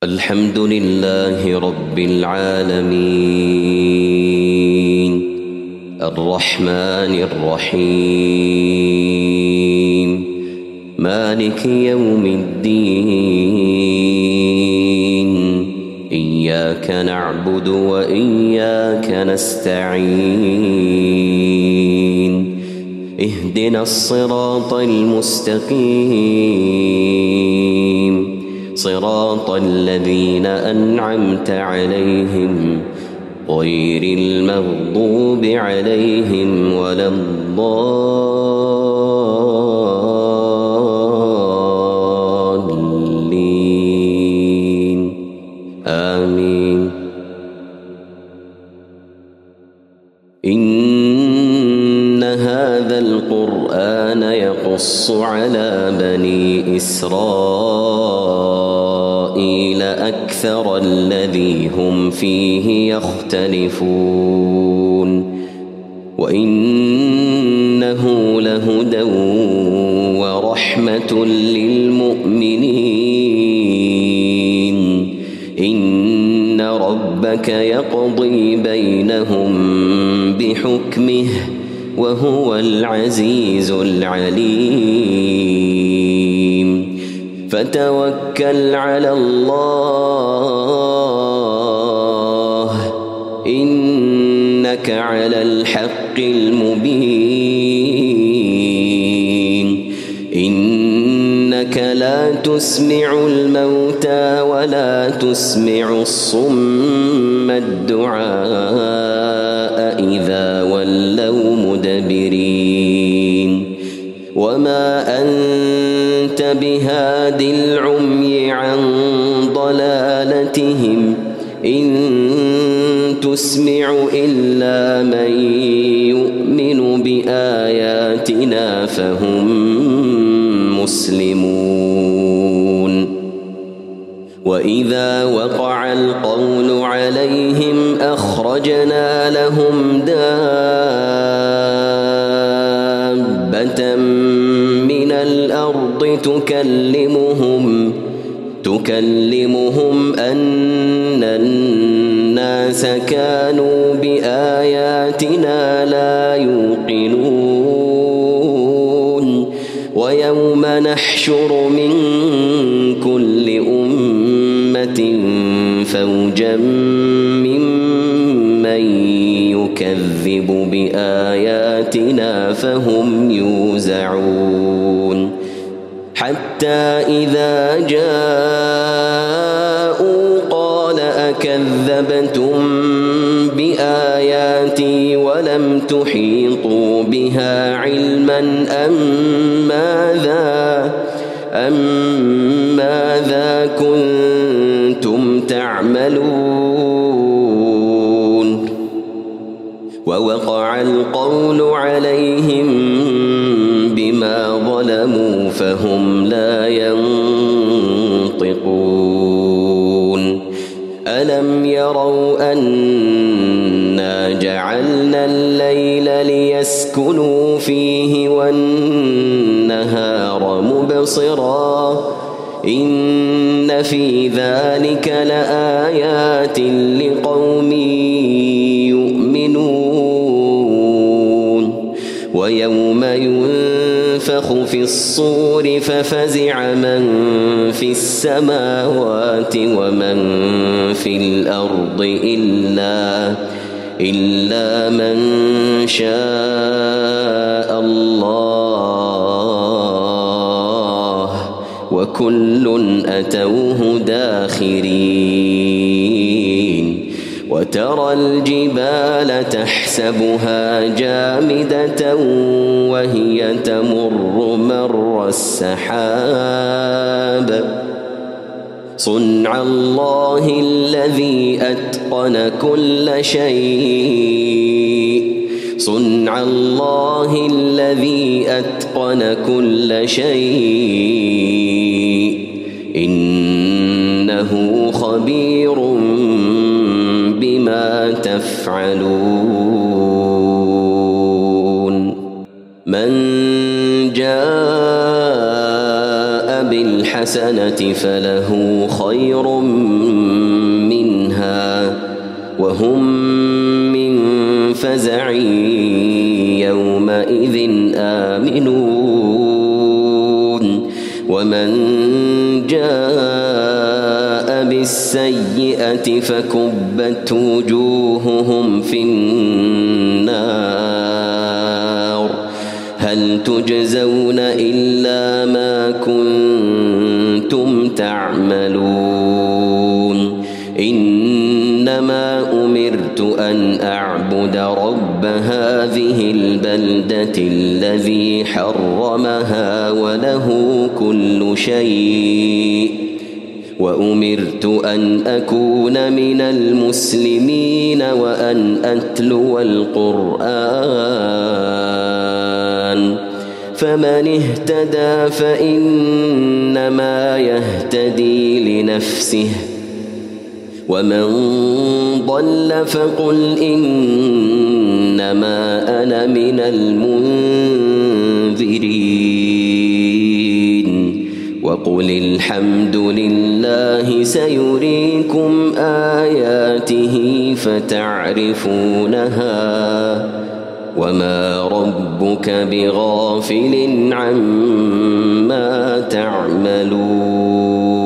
الحمد لله رب العالمين الرحمن الرحيم مالك يوم الدين إياك نعبد وإياك نستعين اهدنا الصراط المستقيم صراط الذين أنعمت عليهم غير المغضوب عليهم ولا الضالين آمين. إن هذا القرآن يقص على بني إسرائيل أكثر الذي هم فيه يختلفون وإنه لهدى ورحمة للمؤمنين. إن ربك يقضي بينهم بحكمه وهو العزيز العليم. فتوكل على الله إنك على الحق المبين. إنك لا تسمع الموتى ولا تسمع الصم الدعاء إذا ولوا مدبرين. وما أنت بهاد العمي عن ضلالتهم إن تسمع إلا من يؤمن بآياتنا فهم مسلمون. وإذا وقع القول عليهم أخرجنا لهم دابة من الأرض تكلمهم أن الناس كانوا بآياتنا لا يوقنون. ويوم نحشر من كل أمة فوجا ممن يكذب بآياتنا فهم يوزعون. حتى إذا جاءوا قال أكذبتم بآياتي ولم تحيطوا بها علما أم ماذا كنتم تعملون. ووقع القول عليهم بما ظلموا فهم لا ينطقون. ألم يروا أنا جعلنا الليل ليسكنوا فيه والنهار مبصرا إن في ذلك لآيات لقوم يؤمنون. ويوم ينفخ في الصور ففزع من في السماوات ومن في الأرض إلا من شاء الله وكل أتوه داخرين. وترى الجبال تحسبها جامدة وهي تمر مر السحاب صنع الله الذي أتقن كل شيء إنه خبير بما تفعلون. من جاء بالحسنة فله خير منها وهم من فزع يومئذ آمنون ومن جاء بالسيئة فكبت وجوههم في النار هل تجزون إلا ما كنتم تعملون إنما أمرت أن أعبد رب هذه البلدة الذي حرمها وله كل شيء وأمرت أن أكون من المسلمين وأن أتلو القرآن فمن اهتدى فإنما يهتدي لنفسه ومن ضل فقل إنما أنا من المنذرين وقل الحمد لله سيريكم آياته فتعرفونها وما ربك بغافل عما تعملون